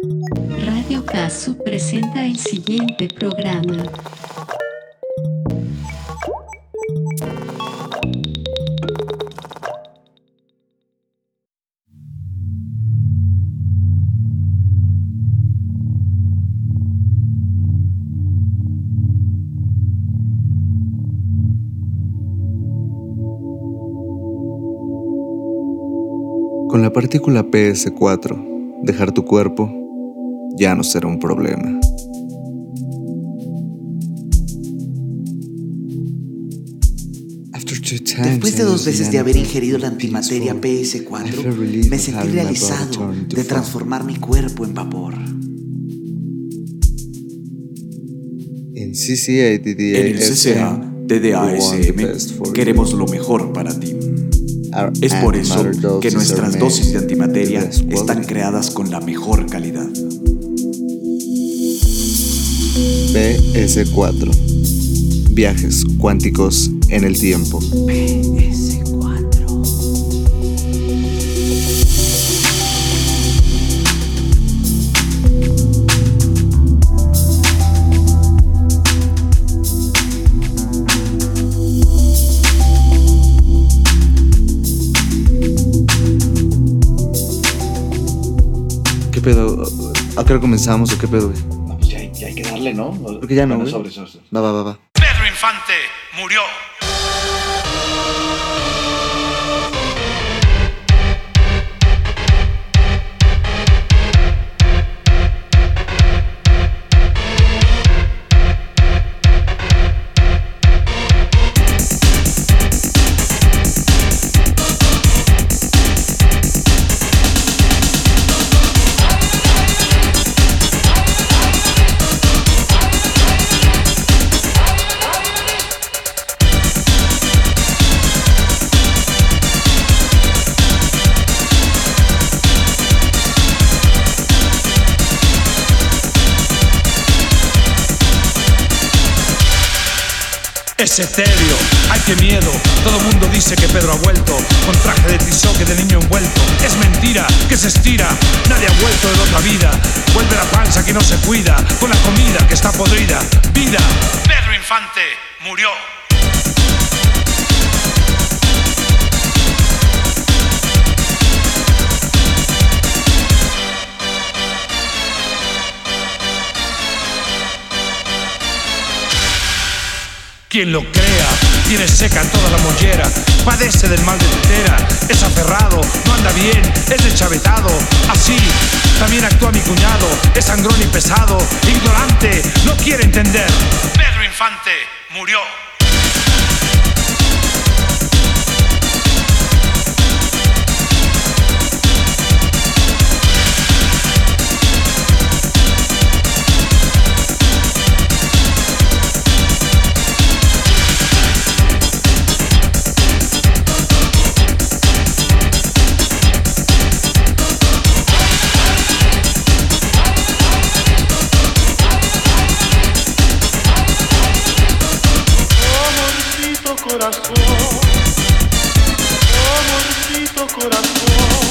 Radio Casu presenta el siguiente programa. Con la partícula PS4, dejar tu cuerpo ya no será un problema. Después de 2 veces de haber ingerido la antimateria PS4, me sentí realizado de transformar mi cuerpo en vapor. En el CCA DDASM queremos lo mejor para ti. Es por eso que nuestras dosis de antimateria están creadas con la mejor calidad. PS4. Viajes cuánticos en el tiempo. ¿Qué pedo? ¿A qué hora comenzamos o qué pedo, güey? No, pues ya hay que darle, ¿no? Porque ya no, güey. Sobre. Va. Pedro Infante murió. Es etéreo, ay qué miedo. Todo mundo dice que Pedro ha vuelto con traje de tizoque de niño envuelto. Es mentira, que se estira. Nadie ha vuelto de otra vida. Vuelve la panza que no se cuida, con la comida que está podrida. Vida, Pedro Infante murió. Quien lo crea, tiene seca toda la mollera, padece del mal de tetera, es aferrado, no anda bien, es deschavetado. Así también actúa mi cuñado, es sangrón y pesado, ignorante, no quiere entender. Pedro Infante murió. Amorcito corazón.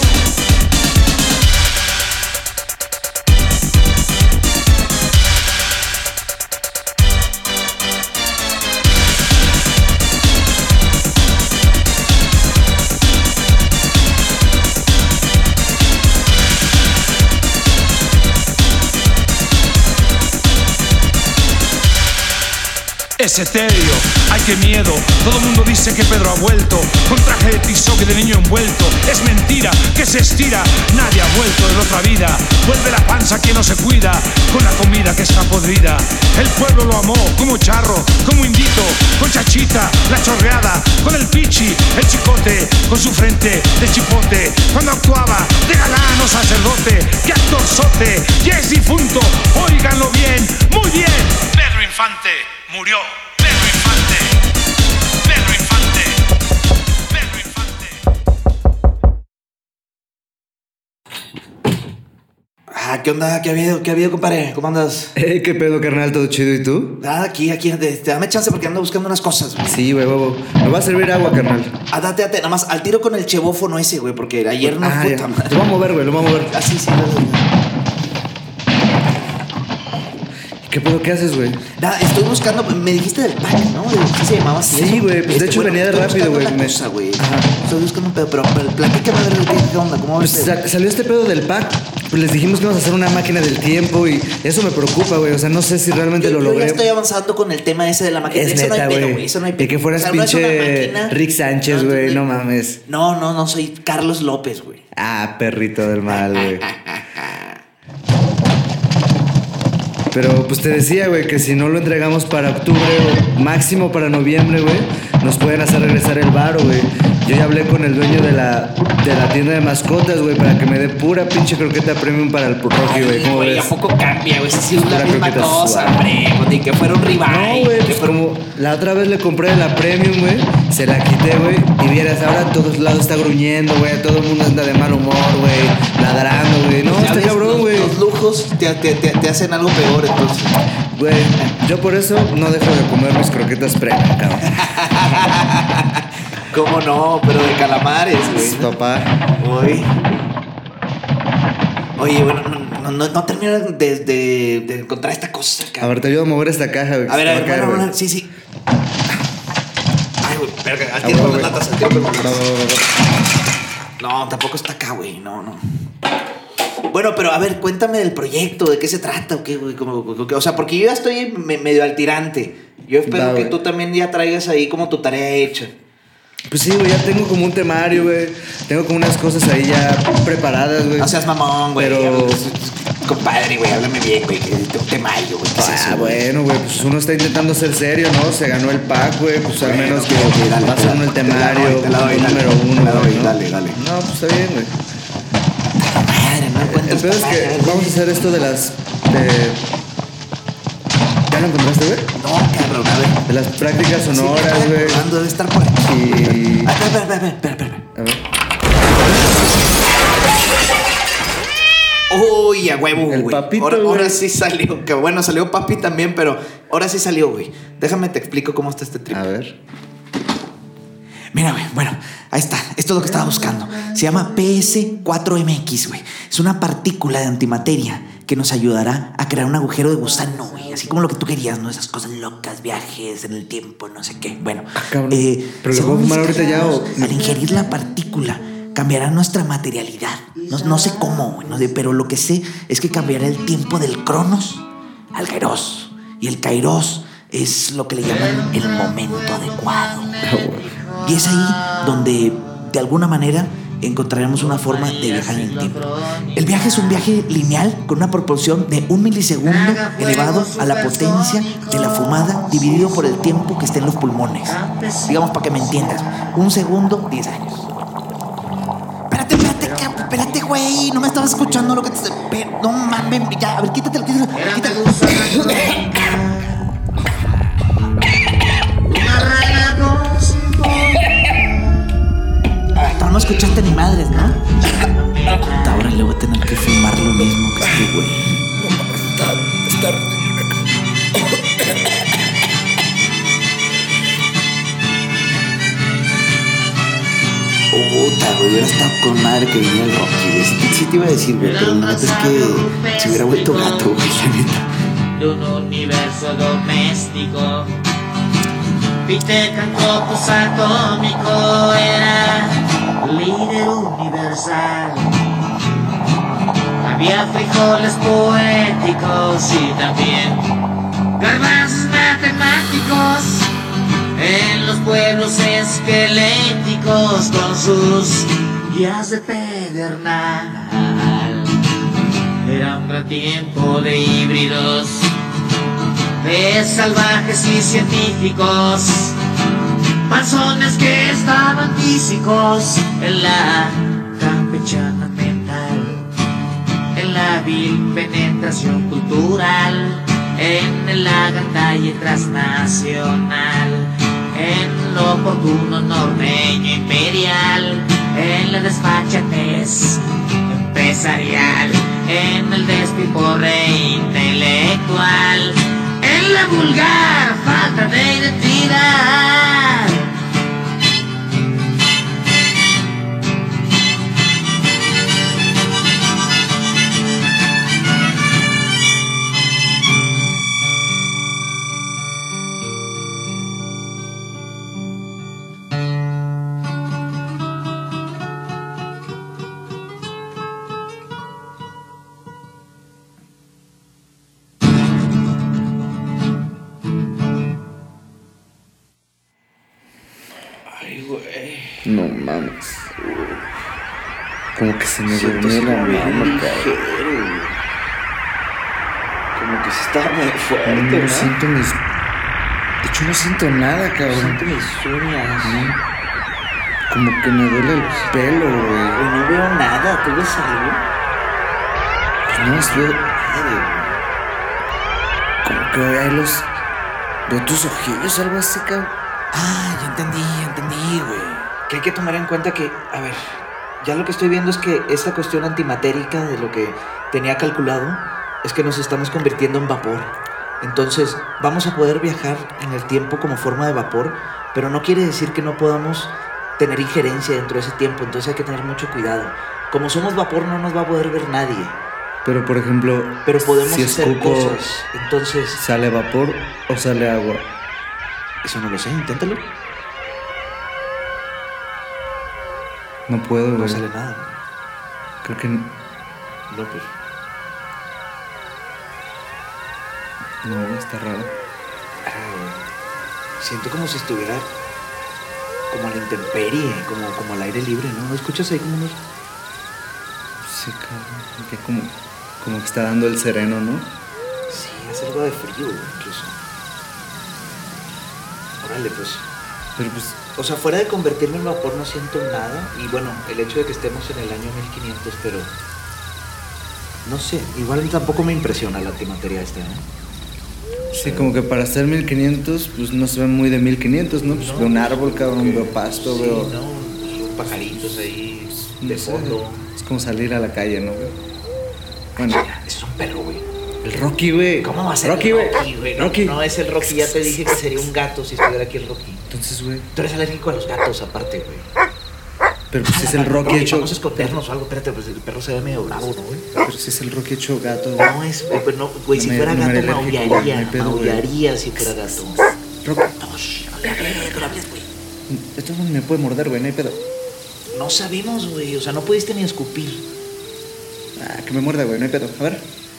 Es etéreo, ay qué miedo. Todo mundo dice que Pedro ha vuelto con traje de tizoque de niño envuelto. Es mentira, que se estira. Nadie ha vuelto de la otra vida. Vuelve la panza que no se cuida, con la comida que está podrida. El pueblo lo amó como charro, como indito, con chachita, la chorreada, con el pichi, el chicote, con su frente de chipote. Cuando actuaba de galán o sacerdote, que actorzote, ya es difunto. Óiganlo bien, muy bien. Pedro Infante murió. Pedro Infante. Pedro Infante. Pedro Infante. ¿Qué onda? ¿Qué ha habido, compadre? ¿Cómo andas? ¿Qué pedo, carnal? ¿Todo chido? ¿Y tú? Aquí, dame chance porque ando buscando unas cosas, güey. Sí, güey, me va a servir agua, carnal. Date, nada más al tiro con el chevófono ese, güey, porque ayer no fue tan mal. Lo vamos a mover, güey, Sí. ¿Qué pedo? ¿Qué haces, güey? Nada, estoy buscando. Me dijiste del pack, ¿no? ¿Qué se llamaba así? Sí, güey. Pues de hecho venía de rápido, güey. Estoy buscando un pedo, pero platícame a ver qué onda, ¿cómo ves? Pues salió este pedo del pack. Pues les dijimos que íbamos a hacer una máquina del tiempo y eso me preocupa, güey. O sea, no sé si realmente lo logré. Yo ya estoy avanzando con el tema ese de la máquina. Es neta, güey. Eso no hay pedo. Y que fueras pinche Rick Sánchez, güey. No mames. No, soy Carlos López, güey. Ah, perrito del mal, güey. Pero pues te decía, güey, que si no lo entregamos para octubre o máximo para noviembre, güey, nos pueden hacer regresar el varo, güey. Yo ya hablé con el dueño de la tienda de mascotas, güey, para que me dé pura pinche croqueta premium para el Rocky, güey. ¿Cómo ves? ¿A poco cambia, güey? Si es la misma cosa, hombre. Ni que fuera un rival. No, güey, pues como la otra vez le compré la premium, güey, se la quité, güey, y vieras, ahora a todos lados está gruñendo, güey, todo el mundo anda de mal humor, güey, ladrando, güey. No, está cabrón, güey. Los lujos te hacen algo peor, entonces. Güey, yo por eso no dejo de comer mis croquetas premium, cabrón. ¿Cómo no? Pero de calamares, güey. Papá. Oye, bueno, no termino de encontrar esta cosa, cabrón. A ver, te ayudo a mover esta caja, güey. A ver, bueno, sí. Ay, güey, verga, al tiempo con las latas, No, tampoco está acá, güey, no. Bueno, pero a ver, cuéntame del proyecto, ¿de qué se trata o qué, güey? O sea, porque yo ya estoy medio al tirante. Yo espero que tú también ya traigas ahí como tu tarea hecha. Pues sí, güey, ya tengo como un temario, güey. Tengo como unas cosas ahí ya preparadas, güey. No seas mamón, güey. Pero... compadre, güey, háblame bien, güey. Un temario, güey. Bueno, güey, pues uno está intentando ser serio, ¿no? Se ganó el pack, güey. Pues al menos que va a ser uno el temario. Número uno. Dale. No, pues está bien, güey. Madre, no encuentro. El pedo es que vamos a hacer esto de las... ¿Ya lo encontraste, güey? No, cabrón, a ver. De las prácticas sonoras, güey. Sí, debe estar por aquí. Espera. A ver. Uy, a huevo, güey. El papito, ahora sí salió. Que bueno, salió papi también, pero ahora sí salió, güey. Déjame te explico cómo está este trip. A ver. Mira, güey, bueno, ahí está. Esto es lo que estaba buscando. Se llama PS4MX, güey. Es una partícula de antimateria que nos ayudará a crear un agujero de gusano, güey. Así como lo que tú querías, ¿no? Esas cosas locas, viajes en el tiempo, no sé qué. Bueno, cabrón. ¿Pero lo puedo fumar ahorita ya o...? Al ingerir la partícula cambiará nuestra materialidad. No sé cómo, güey, no sé, pero lo que sé es que cambiará el tiempo del Cronos al Kairos. Y el Kairos es lo que le llaman el momento adecuado. Y es ahí donde, de alguna manera, encontraremos una forma de viajar en el tiempo. El viaje es un viaje lineal con una proporción de 1 milisegundo elevado a la potencia de la fumada dividido por el tiempo que esté en los pulmones. Digamos, para que me entiendas. 1 segundo, 10 años. Espérate, güey. No me estabas escuchando lo que te... No mames, ya. A ver, quítatelo. No me escuchaste ni madres, ¿no? Ahora le voy a tener que filmar lo mismo que este güey. Está... Puta, güey, hubiera estado con madre que viniera el Rocky, güey. Sí te iba a decir, güey, pero la neta es que se hubiera vuelto gato, güey, la neta. De un universo doméstico, Pitecantropus atómico era líder universal. Había frijoles poéticos y también garbanzos matemáticos en los pueblos esqueléticos con sus guías de pedernal. Era un gran tiempo de híbridos, de salvajes y científicos, panzones que estaban físicos en la campechana mental, en la vil penetración cultural, en la gandalla transnacional, en lo oportuno norteño imperial, en la desfachatez empresarial, en el despiporre intelectual, en la vulgar falta de identidad. No mames. Como que se me durmió la mano, cabrón. Como que se está muy fuerte, No ¿no? siento mis... De hecho, no siento nada, cabrón. Siento mis uñas. Como que me duele el pelo, güey. Güey, no veo nada. ¿Tú ves algo? Pues no, veo... Como que veo ahí los... Veo tus ojillos, algo así, cabrón. Ah, ya entendí, güey. Que hay que tomar en cuenta que, a ver, ya lo que estoy viendo es que esta cuestión antimatérica de lo que tenía calculado es que nos estamos convirtiendo en vapor. Entonces, vamos a poder viajar en el tiempo como forma de vapor, pero no quiere decir que no podamos tener injerencia dentro de ese tiempo. Entonces hay que tener mucho cuidado. Como somos vapor, no nos va a poder ver nadie. Pero, por ejemplo, Pero podemos si hacer escupo, cosas. Entonces, ¿sale vapor o sale agua? eso no lo sé, inténtalo. No puedo, No güey. sale nada. Creo que... No, pues. No, está raro. Siento como si estuviera como a la intemperie, como al aire libre, ¿no? ¿No escuchas ahí como unos... Sí, cabrón. Que como que está dando el sereno, ¿no? Sí, hace algo de frío, incluso. Órale, pues. Pero pues... O sea, fuera de convertirme en vapor no siento nada. Y bueno, el hecho de que estemos en el año 1500, pero... No sé, igual tampoco me impresiona la antimateria esta, ¿no? Sí, como que para ser 1500, pues no se ve muy de 1500, ¿no? Pues No, veo un árbol, cabrón, veo pasto, sí, veo... no, son pajaritos ahí de no sé, fondo. es como salir a la calle, ¿no? Bueno, Mira, ese es un perro, güey. el Rocky, güey. ¿Cómo va a ser Rocky, el güey? Rocky, güey? No, Rocky. no es el Rocky, ya te dije que sería un gato si estuviera aquí el Rocky. Entonces, güey. Tú eres alérgico a los gatos, aparte, güey. Pero pues si es el Rocky hecho... Vamos a escondernos o algo, espérate, pues el perro se ve medio bravo, ¿no, güey? Pero si es el Rocky hecho gato, güey. No es, güey, no, güey, si No me- fuera no me gato haré alérgico, güey, no maullaría, hay pedo, güey. maullaría si fuera gato. Rocky. No, shh, no le hables, güey. Esto no me puede morder, güey, no hay pedo. No sabemos, güey, o sea, no pudiste ni escupir. Ah, que me muerda, güey, no hay pedo. A ver.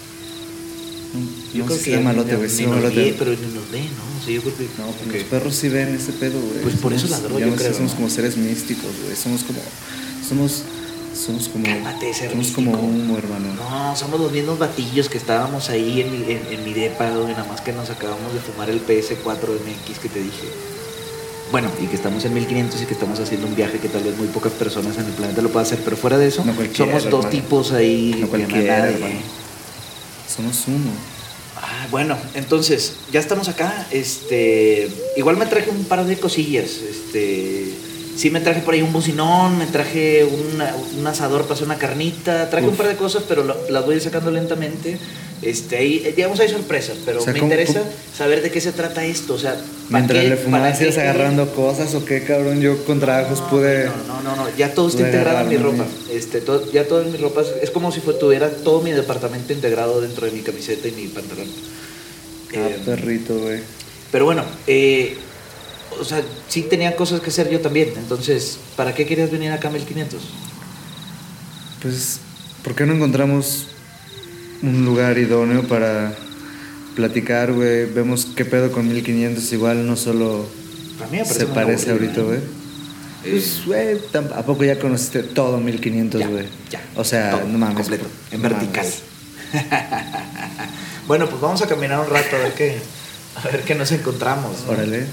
Yo No, creo sí que se ve malote, güey, sí ni se ve nos malote. ve, pero ni nos ve, ¿no? O sea, yo creo que... No, pues Ok. los perros sí ven ese pedo, güey. Pues por eso Somos- ladró, ya yo no sé, creo, somos ¿no? como seres místicos, güey. Somos como Cálmate, ser somos como místico. humo, hermano. No, somos los mismos batillos que estábamos ahí en mi depa, güey, nada más que nos acabamos de fumar el PS4 MX que te dije. Bueno, y que estamos en 1500 y que estamos haciendo un viaje que tal vez muy pocas personas en el planeta lo puedan hacer, pero fuera de eso, No cualquiera, somos dos hermano. tipos ahí. No que cualquiera, nadie- hermano. Somos uno. Ah, bueno, entonces, ya estamos acá. Igual me traje un par de cosillas. Sí me traje por ahí un bocinón, me traje un asador para hacer una carnita, traje un par de cosas, pero las voy a ir sacando lentamente. Digamos, hay sorpresas, pero O sea, me ¿cómo- interesa cómo? saber de qué se trata esto. O sea, ¿para Mientras qué- le fumabas para qué- ibas agarrando cosas o qué, cabrón. Yo con trabajos pude... No, ya todo está pude integrado en mi agarrarme. ropa. Ya todo en mi ropa es como si tuviera todo mi departamento integrado dentro de mi camiseta y mi pantalón. perrito, güey. Pero bueno, o sea, sí tenía cosas que hacer yo también. Entonces, ¿para qué querías venir acá a 1500? Pues, ¿por qué no encontramos un lugar idóneo para platicar, güey? Vemos qué pedo con 1500. Igual no solo A mí me parece se muy parece aburrido, ahorita, güey. Pues, güey, ¿a poco ya conociste todo 1500, Ya, güey? ya. O sea, Todo, no mames. completo, en no vertical. mames. Bueno, pues vamos a caminar un rato a ver qué nos encontramos, ¿no? Órale.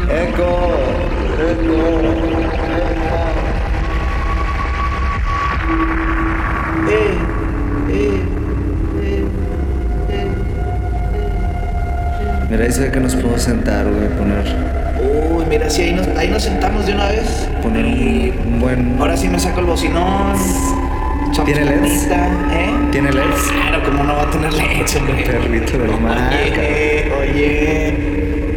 Eco. Mira, ahí se ve que nos podemos sentar, güey, poner... Uy, mira, sí, ahí nos sentamos de una vez. Poner un buen... Ahora sí me saco el bocinón. ¿Tiene LEDs? ¿Tiene LEDs? Claro, como no va a tener LEDs, hombre. Perrito del mar. Oye.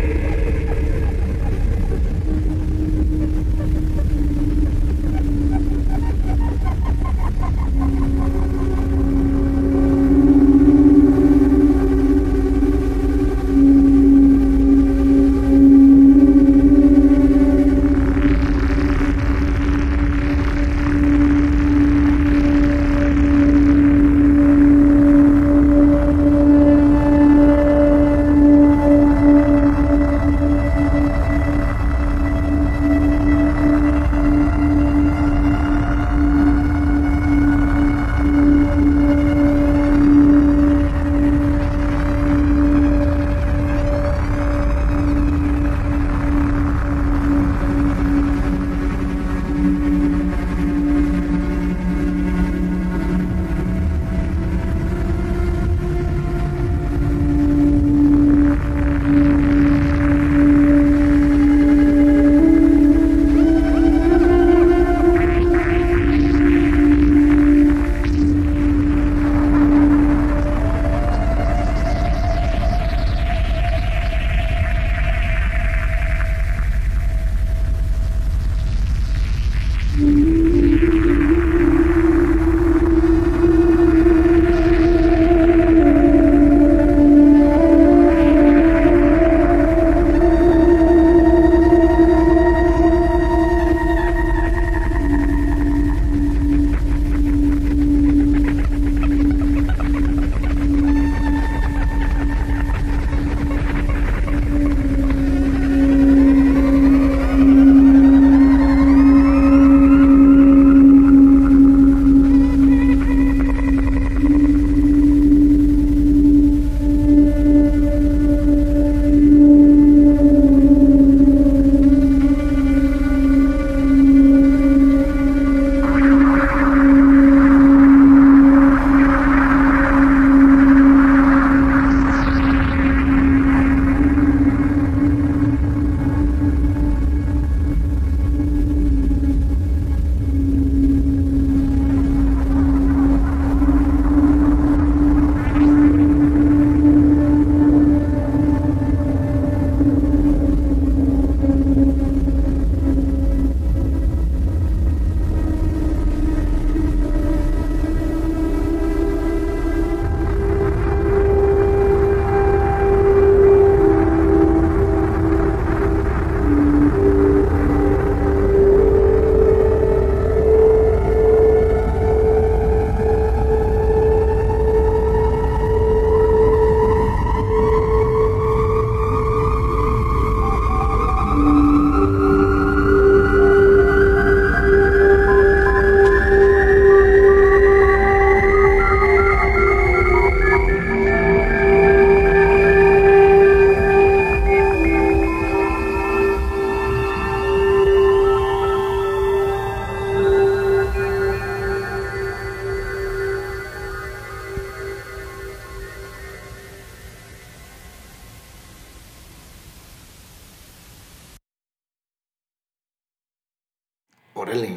Órale.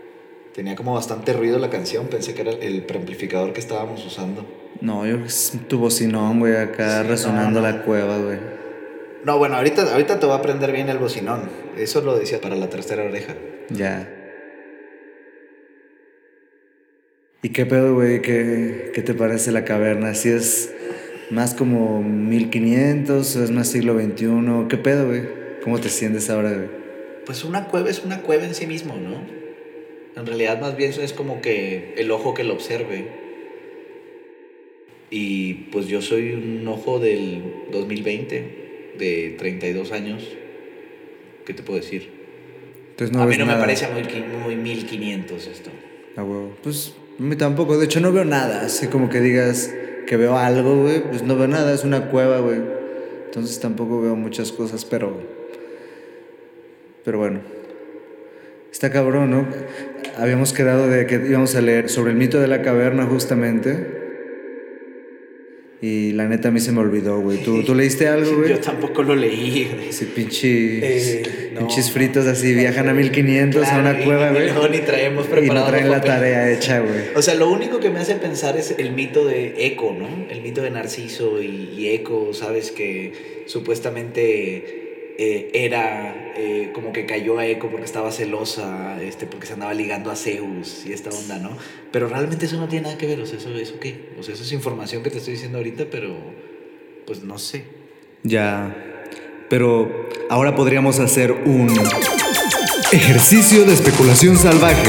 Tenía como bastante ruido la canción. Pensé que era el preamplificador que estábamos usando. No, yo creo que es tu bocinón, güey, acá sí, resonando la cueva, güey. No, bueno, ahorita te va a prender bien el bocinón. Eso lo decía para la tercera oreja. Ya. ¿Y qué pedo, güey? ¿Qué te parece la caverna? ¿Si es más como 1500 o es más siglo XXI? ¿Qué pedo, güey? ¿Cómo te sientes ahora, güey? Pues una cueva es una cueva en sí mismo, ¿no? En realidad más bien es como que el ojo que lo observe. Y pues yo soy un ojo del 2020, de 32 años. ¿Qué te puedo decir? Entonces no a ves mí no nada. Me parece muy 1500 esto. Ah, güey. Pues a mí tampoco. De hecho no veo nada. Así como que digas que veo algo, güey. Pues no veo nada. Es una cueva, güey. Entonces tampoco veo muchas cosas, pero Pero bueno, está cabrón, ¿no? Habíamos quedado de que íbamos a leer sobre el mito de la caverna justamente. Y la neta a mí se me olvidó, güey. ¿Tú leíste algo, güey? Yo tampoco lo leí, güey. Sí, pinches fritos así, viajan a 1500 claro, a una cueva, güey. Ni traemos preparado. Y no traen la tarea hecha, güey. O sea, lo único que me hace pensar es el mito de Eco, ¿no? El mito de Narciso y Eco, ¿sabes? Que supuestamente era como que cayó a Eco porque estaba celosa, porque se andaba ligando a Zeus y esta onda, ¿no? Pero realmente eso no tiene nada que ver, o sea, ¿eso qué? O sea, eso es información que te estoy diciendo ahorita, pero pues no sé. Ya, pero ahora podríamos hacer un ejercicio de especulación salvaje.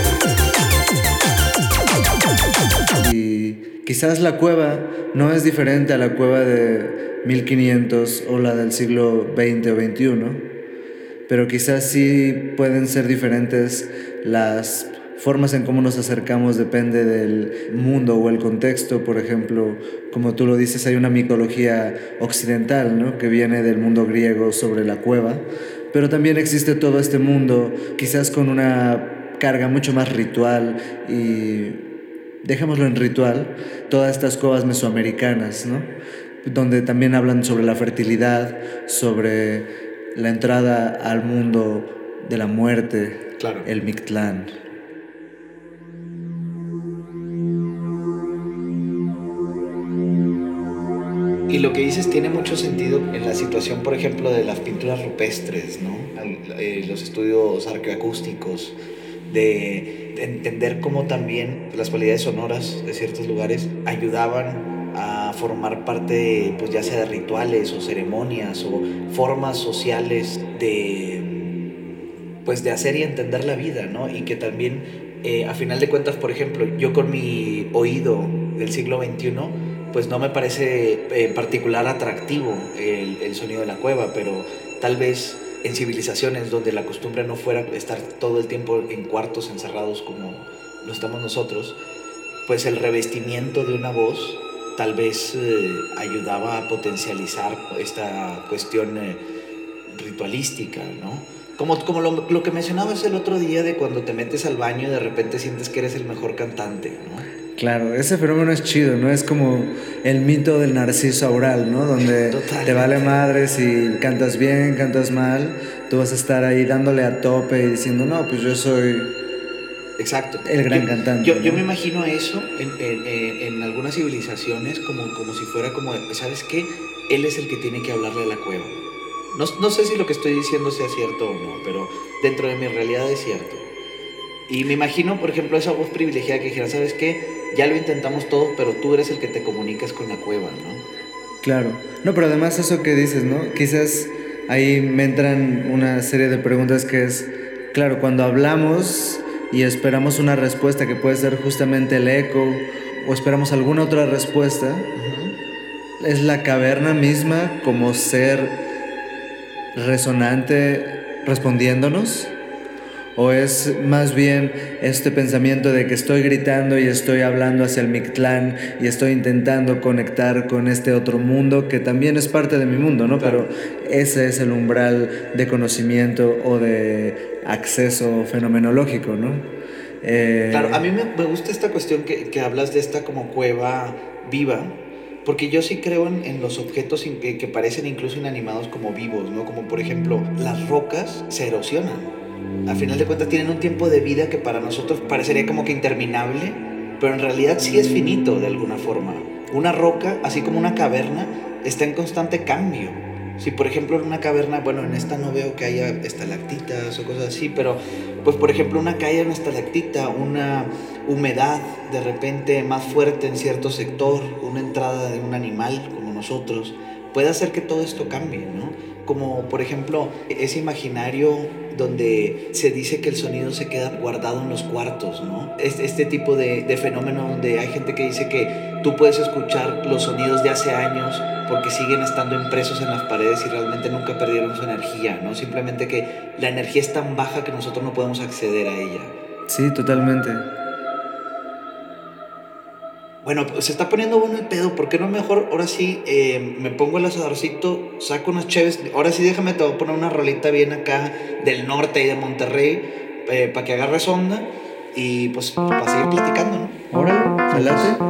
Y quizás la cueva no es diferente a la cueva de 1500 o la del siglo XX o XXI, pero quizás sí pueden ser diferentes las formas en cómo nos acercamos, depende del mundo o el contexto. Por ejemplo, como tú lo dices, hay una mitología occidental, ¿no? Que viene del mundo griego sobre la cueva, pero también existe todo este mundo quizás con una carga mucho más ritual y, dejémoslo en ritual, todas estas cuevas mesoamericanas, ¿no? Donde también hablan sobre la fertilidad, sobre la entrada al mundo de la muerte, claro. El Mictlán. Y lo que dices tiene mucho sentido en la situación, por ejemplo, de las pinturas rupestres, ¿no? Los estudios arqueoacústicos, de entender cómo también las cualidades sonoras de ciertos lugares ayudaban a formar parte, pues ya sea de rituales o ceremonias o formas sociales de hacer y entender la vida, ¿no? Y que también, a final de cuentas, por ejemplo, yo con mi oído del siglo XXI, pues no me parece particular atractivo el sonido de la cueva, pero tal vez en civilizaciones donde la costumbre no fuera estar todo el tiempo en cuartos encerrados como lo estamos nosotros, pues el revestimiento de una voz tal vez ayudaba a potencializar esta cuestión ritualística, ¿no? Como lo que mencionabas el otro día de cuando te metes al baño y de repente sientes que eres el mejor cantante, ¿no? Claro, ese fenómeno es chido, ¿no? Es como el mito del narciso oral, ¿no? Donde te vale madre si cantas bien, cantas mal, tú vas a estar ahí dándole a tope y diciendo, no, pues yo soy... Exacto. El gran cantante. Yo me imagino eso en algunas civilizaciones como si fuera como, ¿sabes qué? Él es el que tiene que hablarle a la cueva. No sé si lo que estoy diciendo sea cierto o no, pero dentro de mi realidad es cierto. Y me imagino, por ejemplo, esa voz privilegiada que dijera, ¿sabes qué? Ya lo intentamos todo, pero tú eres el que te comunicas con la cueva, ¿no? Claro. No, pero además eso que dices, ¿no? Quizás ahí me entran una serie de preguntas que es, claro, cuando hablamos y esperamos una respuesta que puede ser justamente el eco o esperamos alguna otra respuesta, es la caverna misma como ser resonante respondiéndonos, o es más bien este pensamiento de que estoy gritando y estoy hablando hacia el Mictlán y estoy intentando conectar con este otro mundo que también es parte de mi mundo, ¿no? Claro. Pero ese es el umbral de conocimiento o de acceso fenomenológico, ¿no? Claro, a mí me gusta esta cuestión que hablas de esta como cueva viva, porque yo sí creo en los objetos que parecen incluso inanimados como vivos, ¿no? Como por ejemplo, las rocas se erosionan. Al final de cuentas tienen un tiempo de vida que para nosotros parecería como que interminable, pero en realidad sí es finito de alguna forma. Una roca, así como una caverna, está en constante cambio. Si por ejemplo en una caverna, bueno, en esta no veo que haya estalactitas o cosas así, pero pues por ejemplo una caída, una estalactita, una humedad de repente más fuerte en cierto sector, una entrada de un animal como nosotros, puede hacer que todo esto cambie, ¿no? Como por ejemplo ese imaginario donde se dice que el sonido se queda guardado en los cuartos, ¿no? Este tipo de fenómeno donde hay gente que dice que tú puedes escuchar los sonidos de hace años porque siguen estando impresos en las paredes y realmente nunca perdieron su energía, ¿no? Simplemente que la energía es tan baja que nosotros no podemos acceder a ella. Sí, totalmente. Bueno, pues se está poniendo bueno el pedo. ¿Por qué no mejor ahora sí me pongo el asadorcito, saco unas cheves? Ahora sí déjame, te voy a poner una rolita bien acá del norte y de Monterrey para que agarres onda y pues para seguir platicando, ¿no? Órale, adelante.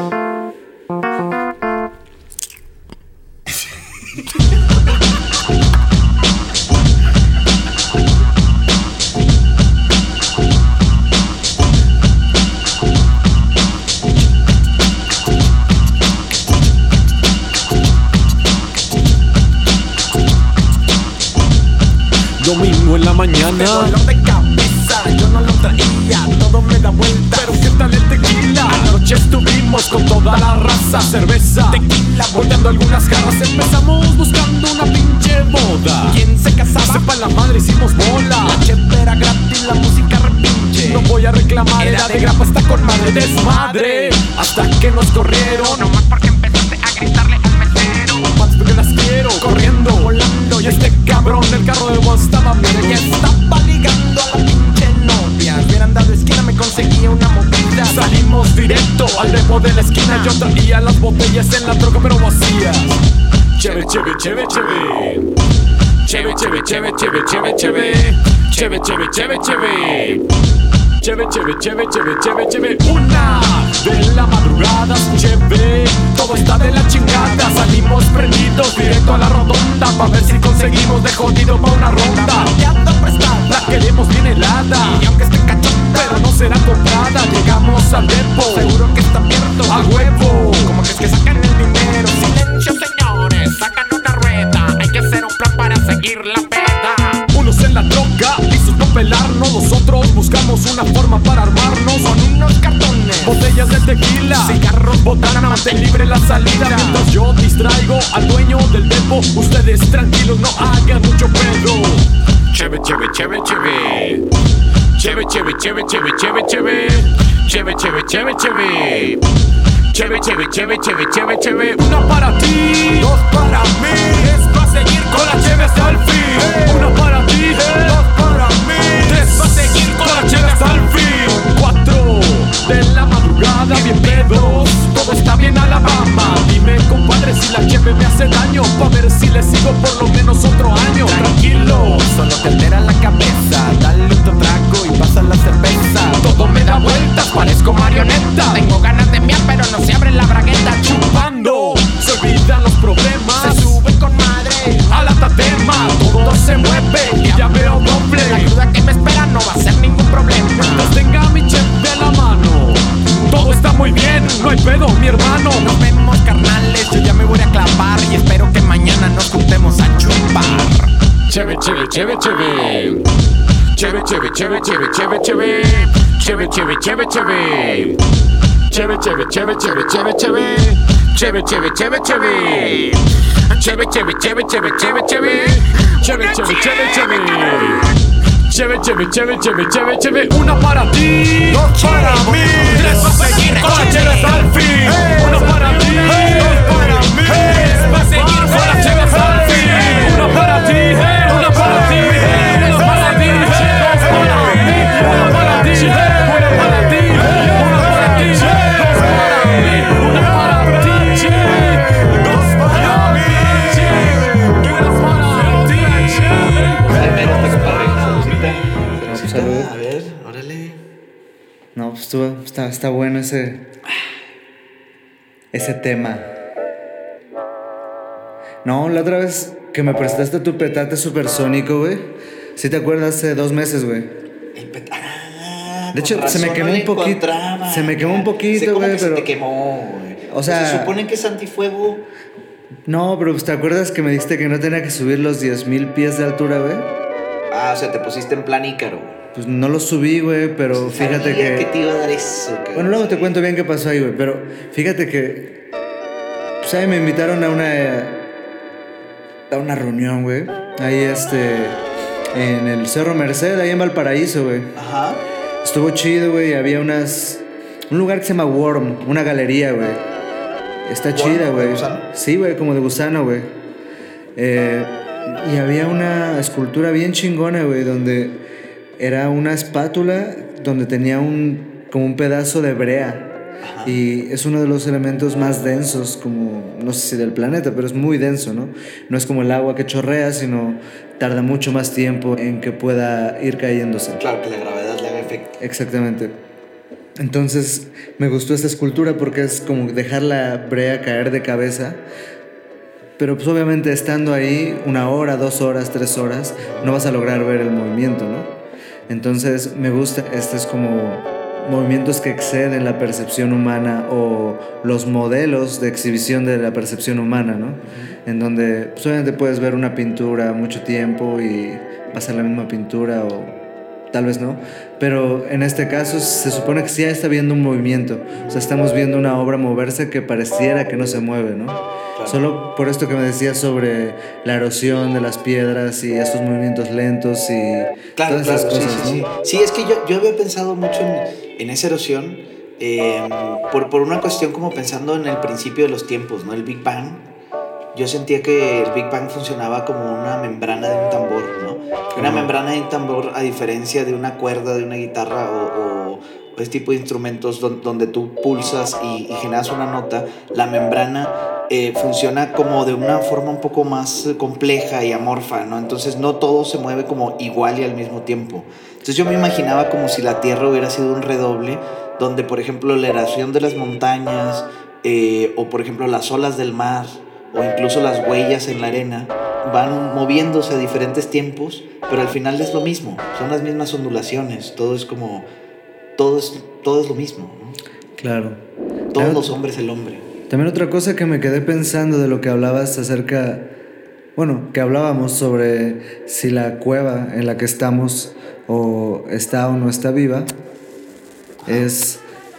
Domingo en la mañana, dolor de cabeza, yo no lo traía, todo me da vuelta. pero ¿qué tal el tequila? Anoche estuvimos con toda la raza, cerveza, Tequila, volteando algunas jarras. Empezamos buscando una pinche boda. ¿quién se casaba? Sepa la madre, hicimos bola. La cheve era gratis, la música repinche. No voy a reclamar, Era era de de grapa, está con madre desmadre. Hasta que nos corrieron, Nomás porque empezaste a gritarle al mesero. más porque las quiero, corriendo, volando. Y este cabrón del carro de voz estaba Ya bien. estaba ligando a la pinche novia. Hubieran dado esquina, me conseguía una movida. Salimos directo al depo de la esquina. Yo traía las botellas en la troca pero vacías. Cheve, cheve, cheve, cheve. Cheve, cheve, cheve, cheve, cheve, cheve. Cheve, cheve, cheve, cheve. Cheve, cheve, cheve, cheve, cheve, cheve. Una de la madrugada, cheve. Todo está de la chingada. Salimos prendidos directo a la rotonda pa' ver si conseguimos de jodido pa' una ronda. Ya está prestada. La queremos bien helada, Y aunque esté cachonda, pero no será comprada. Llegamos al depo, seguro que está abierto. a huevo. ¿Cómo crees que sacan el dinero? Silencio, señores, sacan una rueda. Hay que hacer un plan para seguir la peda. Unos en la troca, listos para pelarnos. Nosotros buscamos una forma para armarnos. Con unos cartones, Botellas de tequila, cigarros, botana, mantén libre la salida. Mientras yo distraigo al dueño del depo. Ustedes tranquilos, no hagan mucho pedo. Cheve, cheve, cheve, cheve. Cheve, cheve, cheve, cheve, cheve, cheve. Cheve, cheve, cheve, cheve. Cheve, cheve, cheve, cheve, cheve, cheve. Una para ti, dos para mí. tres para seguir con la cheve hasta el fin. Una para ti, Dos para mí. tres para seguir con la cheve hasta el fin. 4 de la madrugada, bien pedos. Todo está bien, Alabama. Dime, compadre, si la cheve me hace daño. Pa' ver si le sigo por lo menos otro año. Tranquilo, Solo te altera la cabeza. Dale otro trago y pasa la cerveza. todo me da vueltas, parezco marioneta. Tengo ganas de miar, pero no se abre la bragueta. Chupando, se olvidan los problemas. Se sube con madre. A la tatema, todo se mueve y ya veo doble. La cruda que me espera no va a ser ningún problema. Mientras tenga mi cheve a la mano, todo está muy bien, no hay pedo, mi hermano. Nos vemos, carnales, yo ya me voy a clavar. Y espero que mañana nos juntemos a chupar. Cheve, cheve, cheve, cheve. Cheve, cheve, cheve, cheve, cheve, cheve. Cheve, cheve, cheve, cheve. Cheve, cheve, cheve, cheve, cheve, cheve. Cheve, cheve, cheve, cheve. Cheve, cheve, cheve, cheve, cheve, cheve. Cheve, cheve, cheve, cheve. Cheve, cheve, cheve, cheve, cheve, cheve. Una para ti, Dos para mí. tres para seguir con la cheve hasta el fin. Una para ti, Dos para mí. tres para seguir con la cheve hasta el fin. Una para ti, una para ti, una para ti, dos para mí, una para ti, una para ti, una para ti, dos para mí, una para ti, dos para mí, una para ti. No, pues, salud. A ver, órale. No, pues está bueno ese tema. No, la otra vez que me prestaste tu petate supersónico, güey. ¿Sí te acuerdas? Hace 2 meses, güey. De hecho, Con se me razón quemó no un le poquito. encontraba. Se me quemó un Sé poquito, cómo güey, que se pero. te quemó, güey. O sea- se supone que es antifuego. No, pero pues, ¿te acuerdas que me dijiste que no tenía que subir los 10,000 pies de altura, güey? Ah, o sea, te pusiste en plan Ícaro. Pues no lo subí, güey, pero fíjate Sabía que. te iba a dar eso, cabrón. Bueno, luego te cuento bien qué pasó ahí, güey, pero fíjate que. Pues ahí me invitaron a una reunión, güey. Ahí en el Cerro Merced, ahí en Valparaíso, güey. Ajá. Estuvo chido, güey. Había un lugar que se llama Worm, una galería, güey. Está ¿Worm, chida, de güey. gusano? Sí, güey, como de gusano, güey. Y había una escultura bien chingona, güey, donde era una espátula donde tenía como un pedazo de brea. Y es uno de los elementos más densos, como, no sé si del planeta, pero es muy denso, ¿no? No es como el agua que chorrea, sino tarda mucho más tiempo en que pueda ir cayéndose. Claro, que la gravedad le haga efecto. Exactamente. Entonces me gustó esta escultura porque es como dejar la brea caer de cabeza. Pero pues obviamente estando ahí 1 hora, 2 horas, 3 horas, no vas a lograr ver el movimiento, ¿no? Entonces me gusta, es como movimientos que exceden la percepción humana o los modelos de exhibición de la percepción humana, ¿no? En donde pues, obviamente puedes ver una pintura mucho tiempo y va a ser la misma pintura o tal vez no, pero en este caso se supone que sí está viendo un movimiento, o sea, estamos viendo una obra moverse que pareciera que no se mueve, ¿no? Claro. Solo por esto que me decías sobre la erosión de las piedras y estos movimientos lentos y todas esas cosas, sí, ¿no? Sí, es que yo había pensado mucho en esa erosión por una cuestión como pensando en el principio de los tiempos, ¿no? El Big Bang. Yo sentía que el Big Bang funcionaba como una membrana de un tambor, ¿no? Una membrana de un tambor, a diferencia de una cuerda de una guitarra o ese tipo de instrumentos donde tú pulsas y generas una nota, la membrana funciona como de una forma un poco más compleja y amorfa, ¿no? Entonces no todo se mueve como igual y al mismo tiempo. Entonces yo me imaginaba como si la Tierra hubiera sido un redoble donde, por ejemplo, la erosión de las montañas o, por ejemplo, las olas del mar o incluso las huellas en la arena van moviéndose a diferentes tiempos, pero al final es lo mismo, son las mismas ondulaciones, todo es como, todo es lo mismo, ¿no? Claro. Todos los hombres el hombre. También otra cosa que me quedé pensando de lo que hablabas acerca, bueno, que hablábamos sobre si la cueva en la que estamos o está o no está viva, es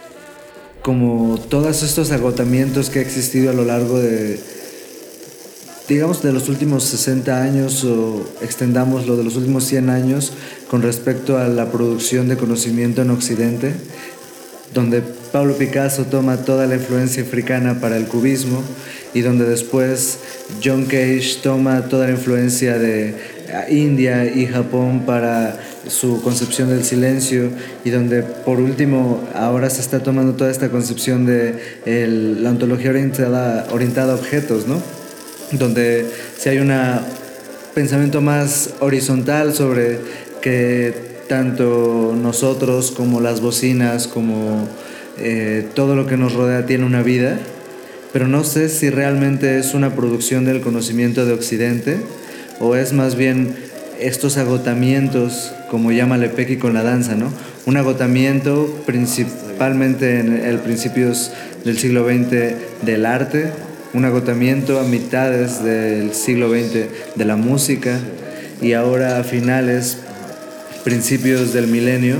como todos estos agotamientos que ha existido a lo largo de, digamos, de los últimos 60 años o extendámoslo de los últimos 100 años con respecto a la producción de conocimiento en Occidente, donde Pablo Picasso toma toda la influencia africana para el cubismo y donde después John Cage toma toda la influencia de India y Japón para su concepción del silencio y donde por último ahora se está tomando toda esta concepción de la ontología orientada a objetos, ¿no? Donde si hay un pensamiento más horizontal sobre que tanto nosotros como las bocinas, como todo lo que nos rodea tiene una vida, pero no sé si realmente es una producción del conocimiento de Occidente o es más bien estos agotamientos, como llama Lepeki con la danza, ¿no? Un agotamiento principalmente en el principios del siglo XX del arte, un agotamiento a mitades del siglo XX de la música y ahora a finales, principios del milenio,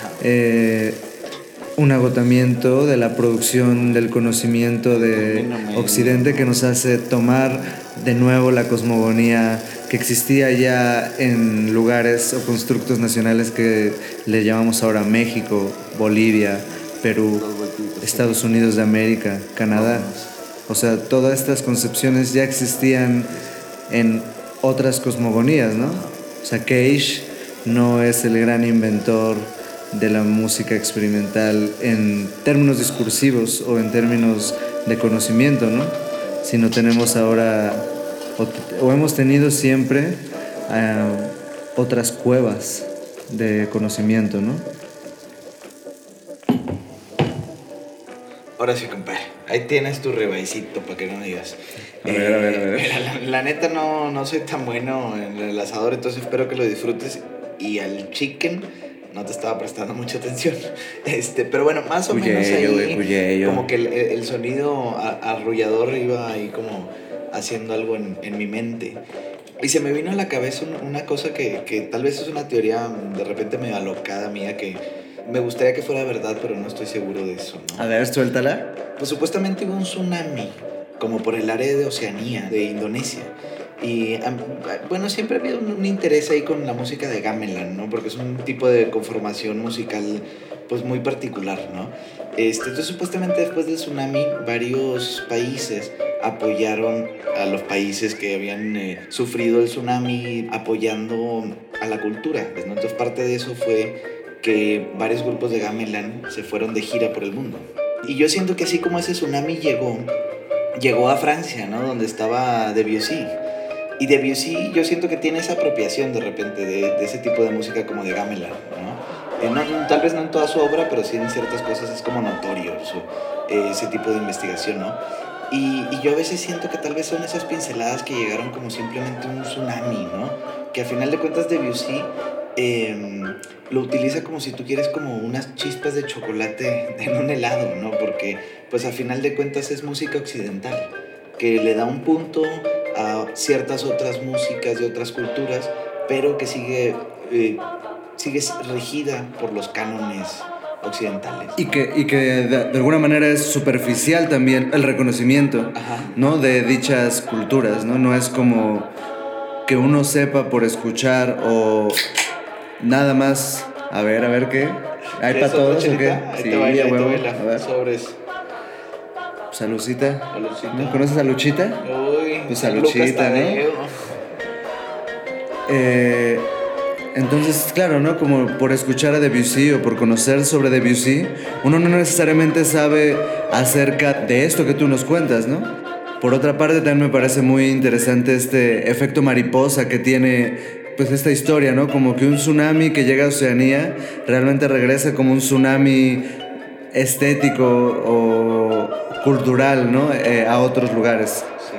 un agotamiento de la producción del conocimiento de Occidente que nos hace tomar de nuevo la cosmogonía que existía ya en lugares o constructos nacionales que le llamamos ahora México, Bolivia, Perú, Estados Unidos de América, Canadá. O sea, todas estas concepciones ya existían en otras cosmogonías, ¿no? O sea, Cage no es el gran inventor de la música experimental en términos discursivos o en términos de conocimiento, ¿no? Sino tenemos ahora, o hemos tenido siempre otras cuevas de conocimiento, ¿no? Ahora sí, compadre. Ahí tienes tu rebaicito para que no digas. A ver. La neta no soy tan bueno en el asador, entonces espero que lo disfrutes. Y al chicken no te estaba prestando mucha atención. Pero bueno, más o menos ahí como que el sonido arrullador iba ahí como haciendo algo en mi mente. Y se me vino a la cabeza una cosa que tal vez es una teoría de repente medio alocada mía que me gustaría que fuera verdad, pero no estoy seguro de eso, ¿no? A ver, suéltala. Pues supuestamente hubo un tsunami, como por el área de Oceanía, de Indonesia. Y bueno, siempre ha habido un interés ahí con la música de gamelan, ¿no? Porque es un tipo de conformación musical pues muy particular, ¿no? Entonces supuestamente después del tsunami varios países apoyaron a los países que habían sufrido el tsunami apoyando a la cultura, ¿no? Entonces parte de eso fue que varios grupos de gamelan se fueron de gira por el mundo. Y yo siento que así como ese tsunami llegó a Francia, ¿no? Donde estaba Debussy. Y Debussy yo siento que tiene esa apropiación de repente de ese tipo de música como de Gamelan, ¿no? Tal vez no en toda su obra, pero sí en ciertas cosas es como notorio ese tipo de investigación, ¿no? Y yo a veces siento que tal vez son esas pinceladas que llegaron como simplemente un tsunami, ¿no? Que a final de cuentas Debussy lo utiliza como si tú quieres como unas chispas de chocolate en un helado, ¿no? Porque pues a final de cuentas es música occidental, que le da un punto a ciertas otras músicas de otras culturas, pero que sigue regida por los cánones occidentales. Y que de alguna manera es superficial también el reconocimiento, ¿no? De dichas culturas, ¿no? No es como que uno sepa por escuchar o nada más. A ver qué. ¿Hay para todos o qué? Ahí sí, ahí te baila. A ver. Sobres. Salucita. ¿No conoces a Luchita? Uy, pues a Luchita, ¿no? Entonces, claro, ¿no? Como por escuchar a Debussy o por conocer sobre Debussy, uno no necesariamente sabe acerca de esto que tú nos cuentas, ¿no? Por otra parte, también me parece muy interesante este efecto mariposa que tiene pues esta historia, ¿no? Como que un tsunami que llega a Oceanía realmente regresa como un tsunami estético o cultural, ¿no? A otros lugares. Sí.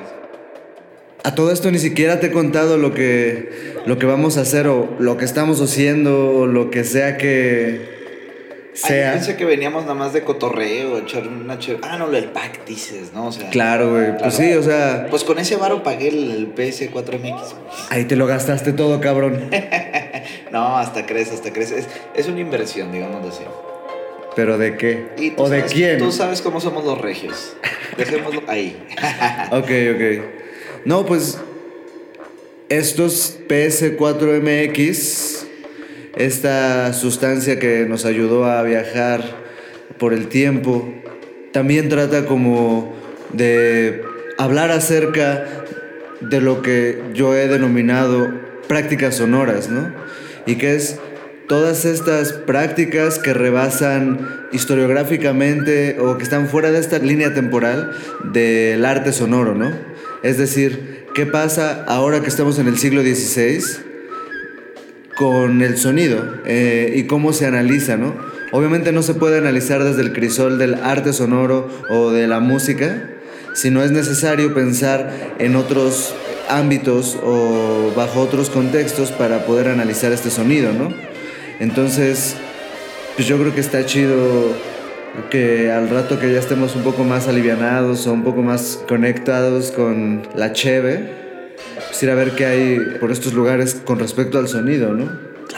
A todo esto ni siquiera te he contado lo que vamos a hacer o lo que estamos haciendo o lo que sea que sea. Yo pensé que veníamos nada más de cotorreo, echar una no, lo del pack dices, ¿no? O sea, claro, güey. Pues sí, o sea. Pues con ese varo pagué el PS4MX. Ahí te lo gastaste todo, cabrón. No, hasta crees. Es una inversión, digámoslo así. ¿Pero de qué? ¿O de quién? Tú sabes cómo somos los regios. Dejémoslo ahí. Ok. No, pues estos PS4MX, esta sustancia que nos ayudó a viajar por el tiempo, también trata como de hablar acerca de lo que yo he denominado prácticas sonoras, ¿no? Y que es todas estas prácticas que rebasan historiográficamente o que están fuera de esta línea temporal del arte sonoro, ¿no? Es decir, ¿qué pasa ahora que estamos en el siglo XVI con el sonido y cómo se analiza, ¿no? Obviamente no se puede analizar desde el crisol del arte sonoro o de la música, sino es necesario pensar en otros ámbitos o bajo otros contextos para poder analizar este sonido, ¿no? Entonces, pues yo creo que está chido que al rato que ya estemos un poco más alivianados o un poco más conectados con la cheve, pues ir a ver qué hay por estos lugares con respecto al sonido, ¿no?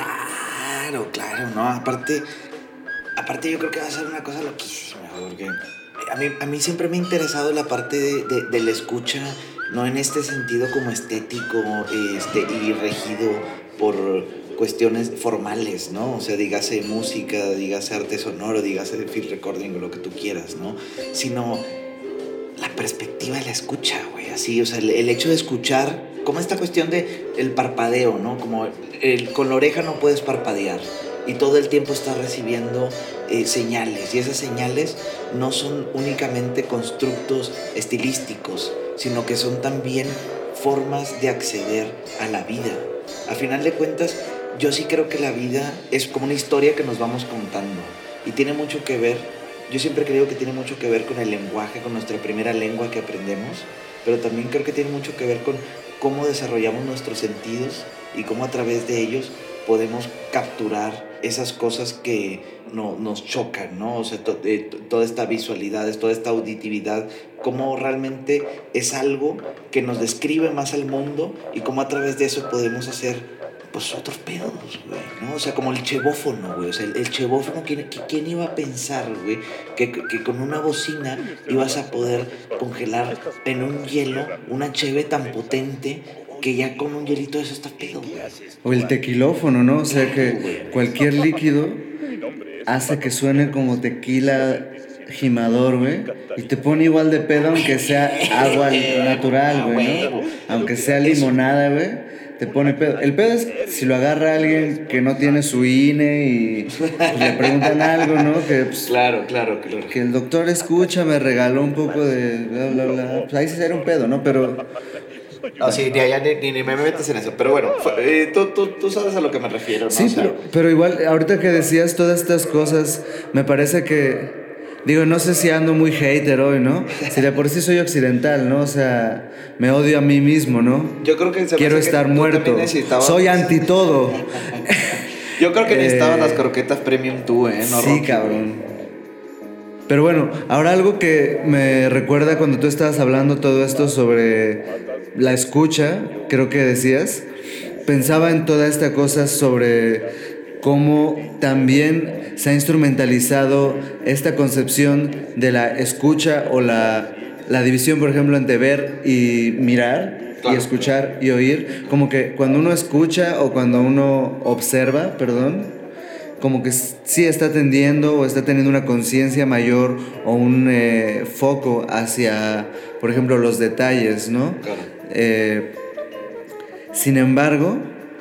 Claro, ¿no? Aparte yo creo que va a ser una cosa loquísima, porque a mí siempre me ha interesado la parte de la escucha, no en este sentido como estético y regido por cuestiones formales, ¿no? O sea, dígase música, dígase arte sonoro, dígase field recording o lo que tú quieras, ¿no? Sino la perspectiva de la escucha, güey, así, o sea, el hecho de escuchar, como esta cuestión de el parpadeo, ¿no? Como con la oreja no puedes parpadear y todo el tiempo estás recibiendo señales, y esas señales no son únicamente constructos estilísticos, sino que son también formas de acceder a la vida. A final de cuentas, yo sí creo que la vida es como una historia que nos vamos contando y tiene mucho que ver, yo siempre creo que tiene mucho que ver con el lenguaje, con nuestra primera lengua que aprendemos, pero también creo que tiene mucho que ver con cómo desarrollamos nuestros sentidos y cómo a través de ellos podemos capturar esas cosas que nos chocan, ¿no? O sea, toda esta visualidad, toda esta auditividad, cómo realmente es algo que nos describe más al mundo y cómo a través de eso podemos hacer pues otros pedos, güey, ¿no? O sea, como el chebófono, güey. O sea, el chebófono, ¿quién iba a pensar, güey? Que con una bocina ibas a poder congelar en un hielo una cheve tan potente que ya con un hielito eso está pedo, güey. O el tequilófono, ¿no? O sea, que cualquier líquido hace que suene como tequila gimador, güey. Y te pone igual de pedo aunque sea agua natural, güey, ¿no? Aunque sea limonada, güey. te pone pedo. El pedo es si lo agarra alguien que no tiene su INE y le preguntan algo, ¿no? Que, pues, claro. Que el doctor escucha, me regaló un poco de bla, bla, bla. Pues ahí sí sería un pedo, ¿no? Pero... No, sí, ni me metes en eso. Pero bueno, tú sabes a lo que me refiero, ¿no? Sí, pero igual, ahorita que decías todas estas cosas, me parece que... Digo, no sé si ando muy hater hoy, ¿no? Si de por sí soy occidental, ¿no? O sea, me odio a mí mismo, ¿no? Yo creo que... Quiero estar muerto. Soy anti todo. Yo creo que necesitabas las croquetas premium tú, ¿eh? No, sí, Rocky, cabrón. Pero bueno, ahora algo que me recuerda cuando tú estabas hablando todo esto sobre la escucha, creo que decías, pensaba en toda esta cosa sobre cómo también se ha instrumentalizado esta concepción de la escucha o la división, por ejemplo, entre ver y mirar, claro, y escuchar y oír. Como que cuando uno escucha o cuando uno observa, como que sí está tendiendo o está teniendo una conciencia mayor o un foco hacia, por ejemplo, los detalles, ¿no? Claro. Sin embargo,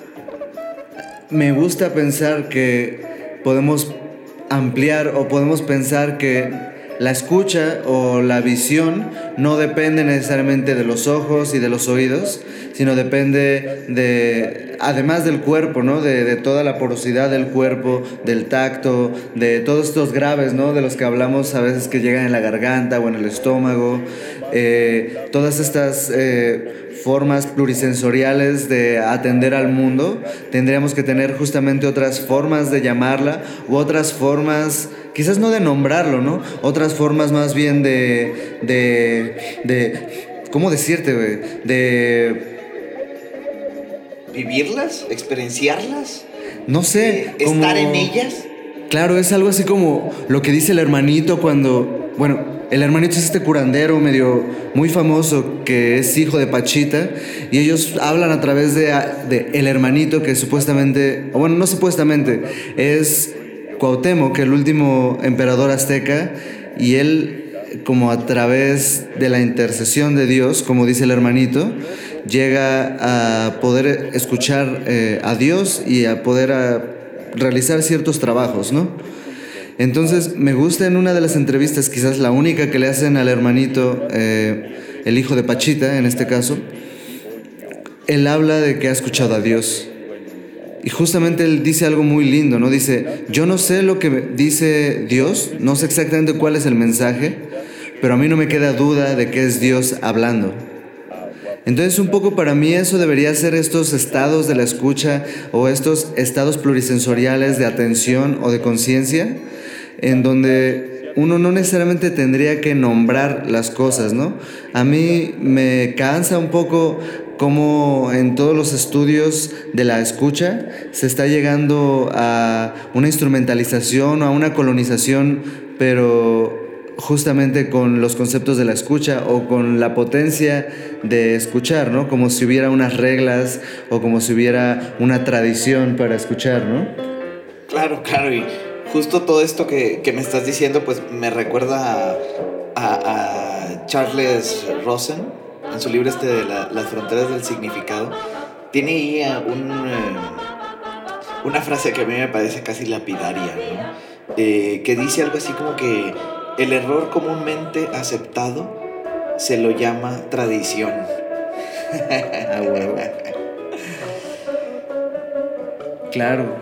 me gusta pensar que podemos ampliar o podemos pensar que la escucha o la visión no depende necesariamente de los ojos y de los oídos, sino depende de, además del cuerpo, ¿no? De toda la porosidad del cuerpo, del tacto, de todos estos graves, ¿no? De los que hablamos a veces que llegan en la garganta o en el estómago, todas estas formas plurisensoriales de atender al mundo. Tendríamos que tener justamente otras formas de llamarla u otras formas, quizás no de nombrarlo, ¿no? Otras formas más bien de ¿cómo decirte, güey? De vivirlas, experienciarlas. No sé, estar en ellas. Claro, es algo así como lo que dice el hermanito cuando, bueno, el hermanito es este curandero medio muy famoso que es hijo de Pachita, y ellos hablan a través de el hermanito que supuestamente, o bueno, no supuestamente, es Cuauhtémoc, el último emperador azteca, y él, como a través de la intercesión de Dios, como dice el hermanito, llega a poder escuchar a Dios y a poder realizar ciertos trabajos, ¿no? Entonces me gusta en una de las entrevistas, quizás la única que le hacen al hermanito, el hijo de Pachita en este caso, él habla de que ha escuchado a Dios. Y justamente él dice algo muy lindo, ¿no? Dice, yo no sé lo que dice Dios, no sé exactamente cuál es el mensaje, pero a mí no me queda duda de que es Dios hablando. Entonces un poco para mí eso debería ser estos estados de la escucha o estos estados plurisensoriales de atención o de conciencia, en donde uno no necesariamente tendría que nombrar las cosas, ¿no? A mí me cansa un poco cómo en todos los estudios de la escucha se está llegando a una instrumentalización o a una colonización, pero justamente con los conceptos de la escucha o con la potencia de escuchar, ¿no? Como si hubiera unas reglas o como si hubiera una tradición para escuchar, ¿no? Claro, y justo todo esto que me estás diciendo pues me recuerda a Charles Rosen en su libro de Las fronteras del significado. Tiene ahí una frase que a mí me parece casi lapidaria, ¿no? Que dice algo así como que el error comúnmente aceptado se lo llama tradición. Ah, huevo. Claro.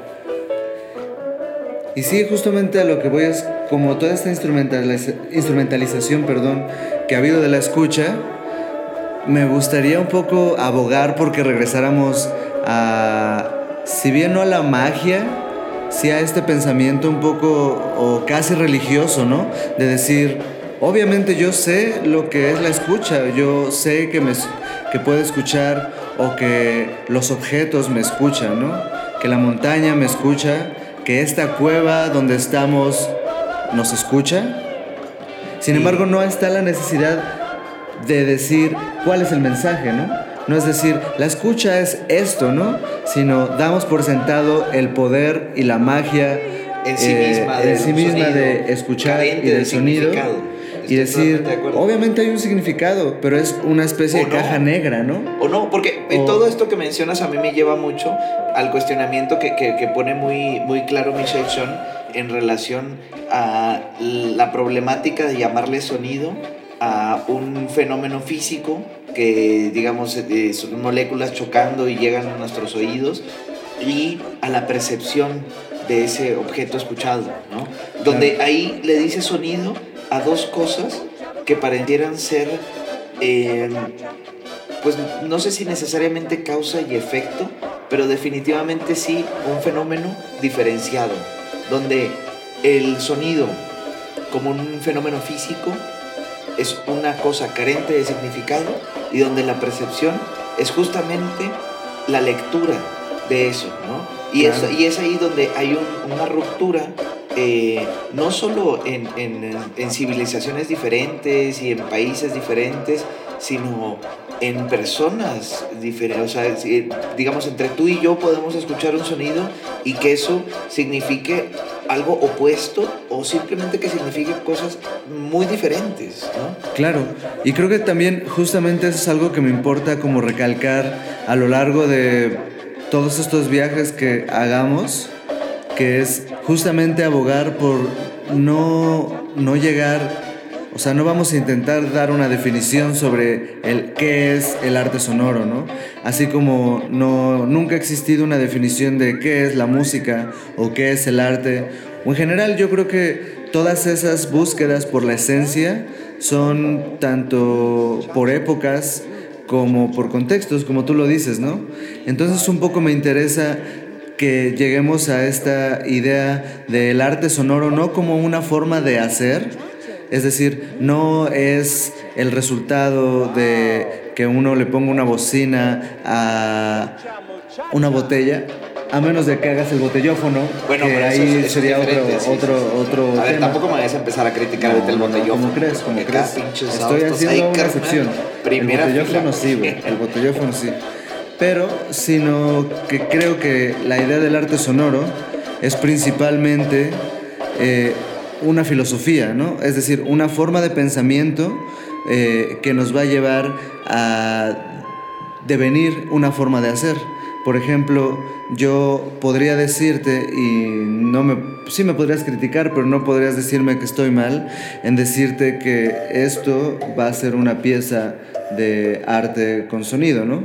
Y sí, justamente a lo que voy es como toda esta instrumentalización, que ha habido de la escucha. Me gustaría un poco abogar porque regresáramos a, si bien no a la magia, sí a este pensamiento un poco o casi religioso, ¿no? De decir, obviamente yo sé lo que es la escucha, yo sé que puedo escuchar o que los objetos me escuchan, ¿no? Que la montaña me escucha, que esta cueva donde estamos nos escucha. Sin embargo, no está la necesidad de decir cuál es el mensaje, ¿no? No es decir, la escucha es esto, ¿no? Sino damos por sentado el poder y la magia en sí misma de escuchar y del sonido. y decir, obviamente hay un significado, pero es una especie de caja negra, ¿no? O no, porque todo esto que mencionas a mí me lleva mucho al cuestionamiento que pone muy claro Michel Chon en relación a la problemática de llamarle sonido a un fenómeno físico que, digamos, son moléculas chocando y llegan a nuestros oídos, y a la percepción de ese objeto escuchado, ¿no? Donde ahí le dice sonido a dos cosas que parecieran ser, pues no sé si necesariamente causa y efecto, pero definitivamente sí un fenómeno diferenciado, donde el sonido como un fenómeno físico es una cosa carente de significado, y donde la percepción es justamente la lectura de eso, ¿no? Y es ahí donde hay una ruptura, no solo en civilizaciones diferentes y en países diferentes, sino en personas diferentes. O sea, digamos, entre tú y yo podemos escuchar un sonido y que eso signifique algo opuesto, o simplemente que signifique cosas muy diferentes, ¿no? Claro, y creo que también justamente eso es algo que me importa como recalcar a lo largo de todos estos viajes que hagamos, que es justamente abogar por no llegar, o sea, no vamos a intentar dar una definición sobre qué es el arte sonoro, ¿no? Así como nunca ha existido una definición de qué es la música o qué es el arte. O en general, yo creo que todas esas búsquedas por la esencia son tanto por épocas como por contextos, como tú lo dices, ¿no? Entonces un poco me interesa que lleguemos a esta idea del arte sonoro no como una forma de hacer, es decir, no es el resultado de que uno le ponga una bocina a una botella, a menos de que hagas el botellófono, bueno, que ahí eso sería otro a ver, tema. Tampoco me vayas a empezar a criticar el botellófono. ¿Cómo crees? Estoy haciendo una excepción. El botellófono sí, güey. El botellófono sí. Pero, sino que creo que la idea del arte sonoro es principalmente una filosofía, ¿no? Es decir, una forma de pensamiento que nos va a llevar a devenir una forma de hacer. Por ejemplo, yo podría decirte, y sí me podrías criticar, pero no podrías decirme que estoy mal en decirte que esto va a ser una pieza de arte con sonido, ¿no?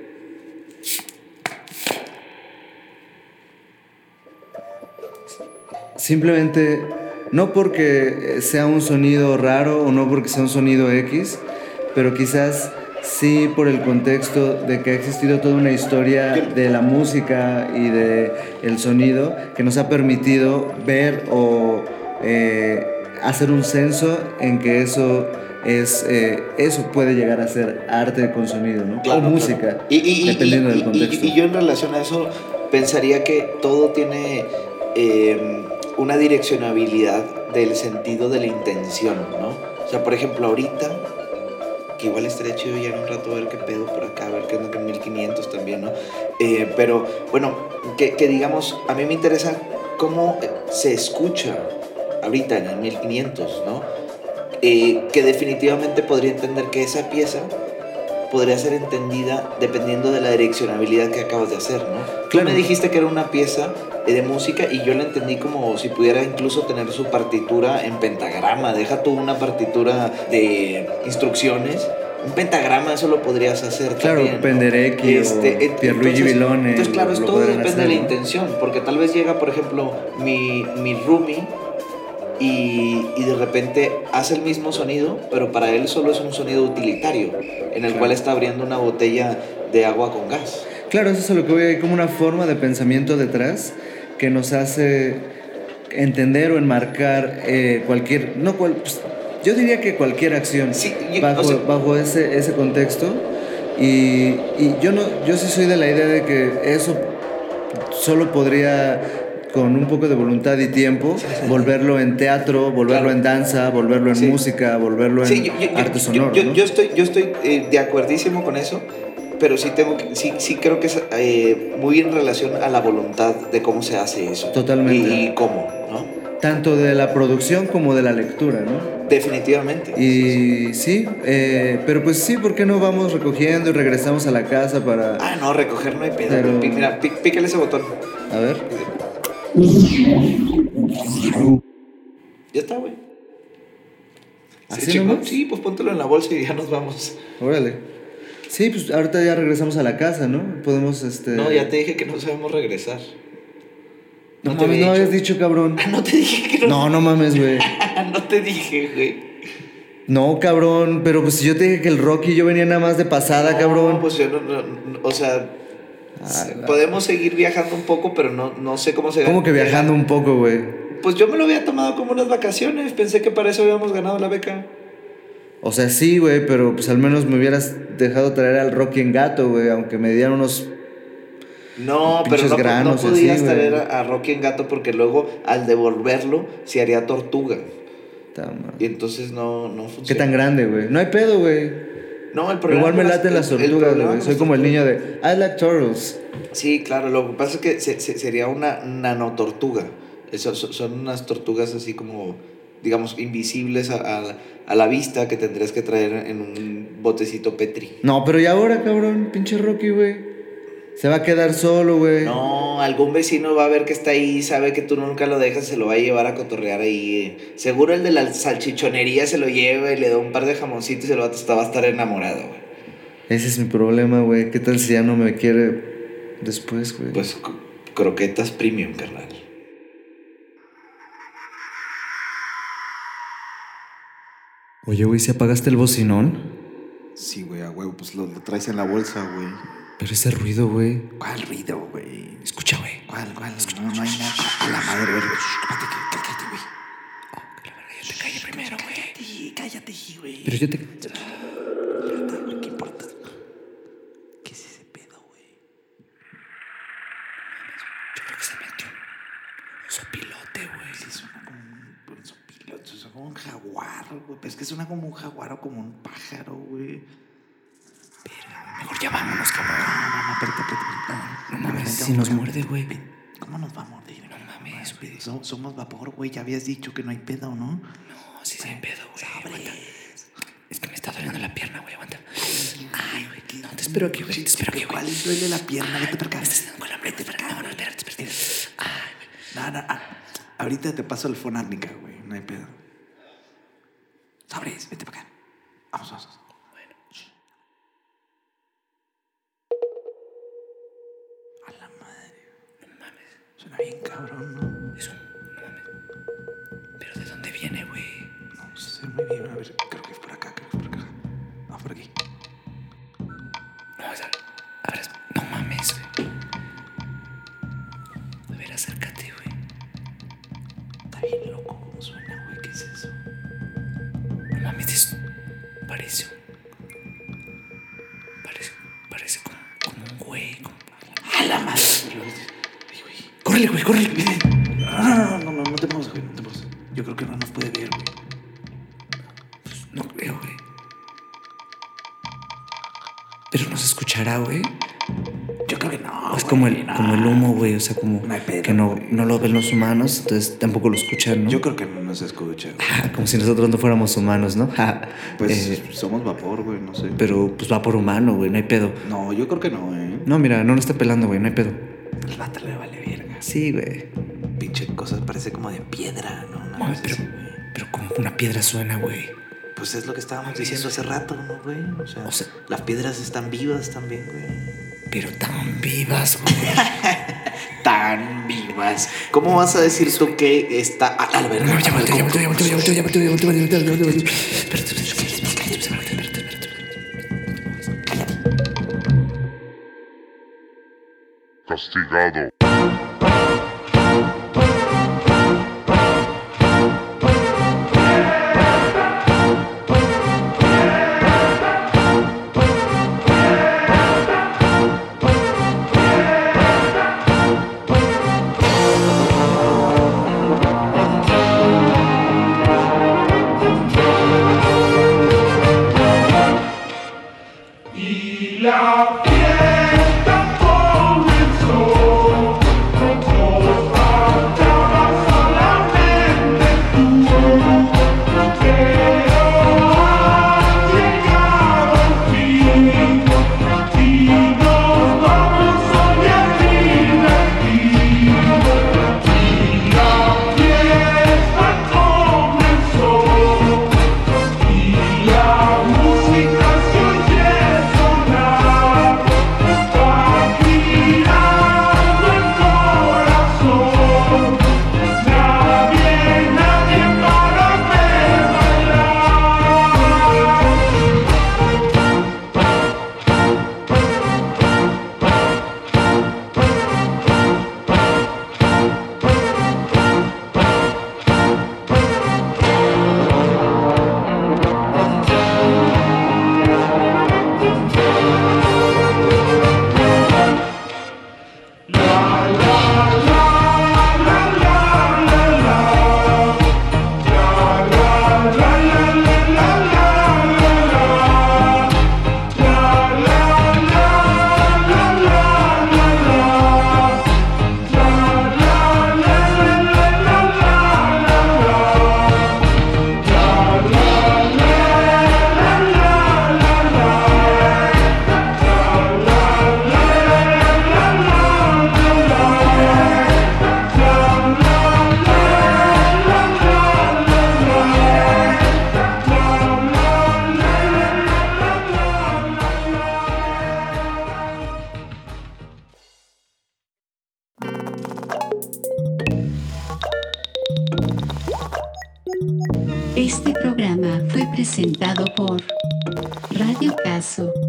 Simplemente, no porque sea un sonido raro o no porque sea un sonido X, pero quizás sí por el contexto de que ha existido toda una historia de la música y de el sonido que nos ha permitido ver o hacer un censo en que eso puede llegar a ser arte con sonido, ¿no? Claro, o música, dependiendo del contexto. Y yo en relación a eso pensaría que todo tiene una direccionabilidad del sentido de la intención, ¿no? O sea, por ejemplo, ahorita, que igual estaría chido ya en un rato ver qué pedo por acá, a ver qué es lo que 1500 también, ¿no? Pero bueno, que digamos, a mí me interesa cómo se escucha ahorita en el 1500, ¿no? Que definitivamente podría entender que esa pieza podría ser entendida dependiendo de la direccionabilidad que acabas de hacer, ¿no? Tú me dijiste que era una pieza de música y yo la entendí como si pudiera incluso tener su partitura en pentagrama. Deja tú una partitura de instrucciones. Un pentagrama, eso lo podrías hacer claro, también, ¿no? Penderecki o Pierluigi Villone. Entonces, claro, todo depende de la intención. Porque tal vez llega, por ejemplo, mi roomie y de repente hace el mismo sonido, pero para él solo es un sonido utilitario, en el cual está abriendo una botella de agua con gas. Claro, eso es a lo que voy. Hay como una forma de pensamiento detrás que nos hace entender o enmarcar yo diría que cualquier acción bajo ese contexto. Y yo sí soy de la idea de que eso solo podría, con un poco de voluntad y tiempo, volverlo en teatro, volverlo en danza, volverlo en música, volverlo en arte sonoro. Yo estoy de acuerdísimo con eso, pero sí creo que es muy en relación a la voluntad de cómo se hace eso. Totalmente. Y cómo, ¿no? tanto de la producción como de la lectura, ¿no? Definitivamente. Y sí, pero pues sí, ¿por qué no vamos recogiendo y regresamos a la casa para...? Ah, no, recoger no hay pedo. Pero... Mira, pícale ese botón. A ver. Ya está, güey. ¿Así nomás? Sí, pues póntelo en la bolsa y ya nos vamos. Órale. Sí, pues ahorita ya regresamos a la casa, ¿no? Podemos, No, ya te dije que no sabemos regresar. No mames, no habías dicho, cabrón. No te dije que no. No mames, güey. No te dije, güey. No, cabrón, pero pues si yo te dije que el Rocky y yo venía nada más de pasada, cabrón. No, pues yo no, o sea, podemos seguir viajando un poco, pero no sé cómo se... ¿Cómo que viajando un poco, güey? Pues yo me lo había tomado como unas vacaciones, pensé que para eso habíamos ganado la beca. O sea, sí, güey, pero pues al menos me hubieras dejado traer al Rocky en gato, güey, aunque me dieran unos... No, pero no podías traer a Rocky en gato porque luego al devolverlo se haría tortuga. Y entonces no funciona. ¿Qué tan grande, güey? No hay pedo, güey. No, el problema... Igual me laten las tortugas, güey. Soy como el niño de I like turtles. Sí, claro, lo que pasa es que sería una nanotortuga. Son unas tortugas así como, digamos, invisibles a la vista que tendrías que traer en un botecito Petri. No, pero ¿y ahora, cabrón? Pinche Rocky, güey. Se va a quedar solo, güey. No, algún vecino va a ver que está ahí, sabe que tú nunca lo dejas, se lo va a llevar a cotorrear ahí. Seguro el de la salchichonería se lo lleva y le da un par de jamoncitos y el vato va a estar enamorado, güey. Ese es mi problema, güey. ¿Qué tal si ya no me quiere después, güey? Pues croquetas premium, carnal. Oye, güey, ¿si apagaste el bocinón? Sí, güey, a huevo, pues lo traes en la bolsa, güey. Pero ese ruido, güey. ¿Cuál ruido, güey? Escucha, güey. ¿Cuál? Escucha, no hay nada. A la madre, güey. Cállate, güey. Que la verga, yo te calle primero, güey. Cállate, güey. Pero yo te... ¿Qué importa? ¿Qué es ese pedo, güey? Yo creo que se metió un sopilote, güey. Sí, suena como un sopilote. Suena como un jaguar, güey. Pero es que suena como un jaguar o como un pájaro, güey. Mejor ya vámonos, cabrón. No, espérate. No mames, si nos muerde, güey. ¿Cómo nos va a morder? No mames, güey. Somos vapor, güey. Ya habías dicho que no hay pedo, ¿no? No, sí hay pedo, güey. Es que me está doliendo la pierna, güey. Aguanta. Ay, güey. No, te espero aquí, güey. ¿Cuál duele la pierna? Vete para acá. Me estás dando con la hambre. Vete para acá. No, espérate. Ay, güey. No. Ahorita te paso el fonárnica, güey. No hay pedo. Sabres, vete para acá. Vamos. Suena bien cabrón, ¿no? Eso, no mames. ¿Pero de dónde viene, güey? No sé muy bien. A ver, creo que es por acá. No, por aquí. No, a ver, no mames, güey. A ver, acércate, güey. Está bien loco cómo suena, güey. ¿Qué es eso? No mames, parece como un güey. ¡A la madre! ¡Córrele, güey! No te muevas, güey. Yo creo que no nos puede ver, güey. Pues no creo, güey. Pero nos escuchará, güey. Yo creo que no. Es como el humo, güey. O sea, como que no lo ven los humanos, entonces tampoco lo escuchan, ¿no? Yo creo que no nos escucha, güey. Como si nosotros no fuéramos humanos, ¿no? Pues somos vapor, güey, no sé. Pero pues vapor humano, güey, no hay pedo. No, yo creo que no, No, mira, no nos está pelando, güey, no hay pedo. El vato le vale verga. Sí, güey. Pinche cosas, parece como de piedra, ¿no? No, pero como una piedra suena, güey. Pues es lo que estábamos diciendo hace rato, ¿no, güey? O sea, las piedras están vivas también, güey. Pero tan vivas, güey. Tan vivas. ¿Cómo vas a decir tú que está a la verga? No, ya volteo. Castigado. Y la fiesta comenzó. Este programa fue presentado por Radio Caso.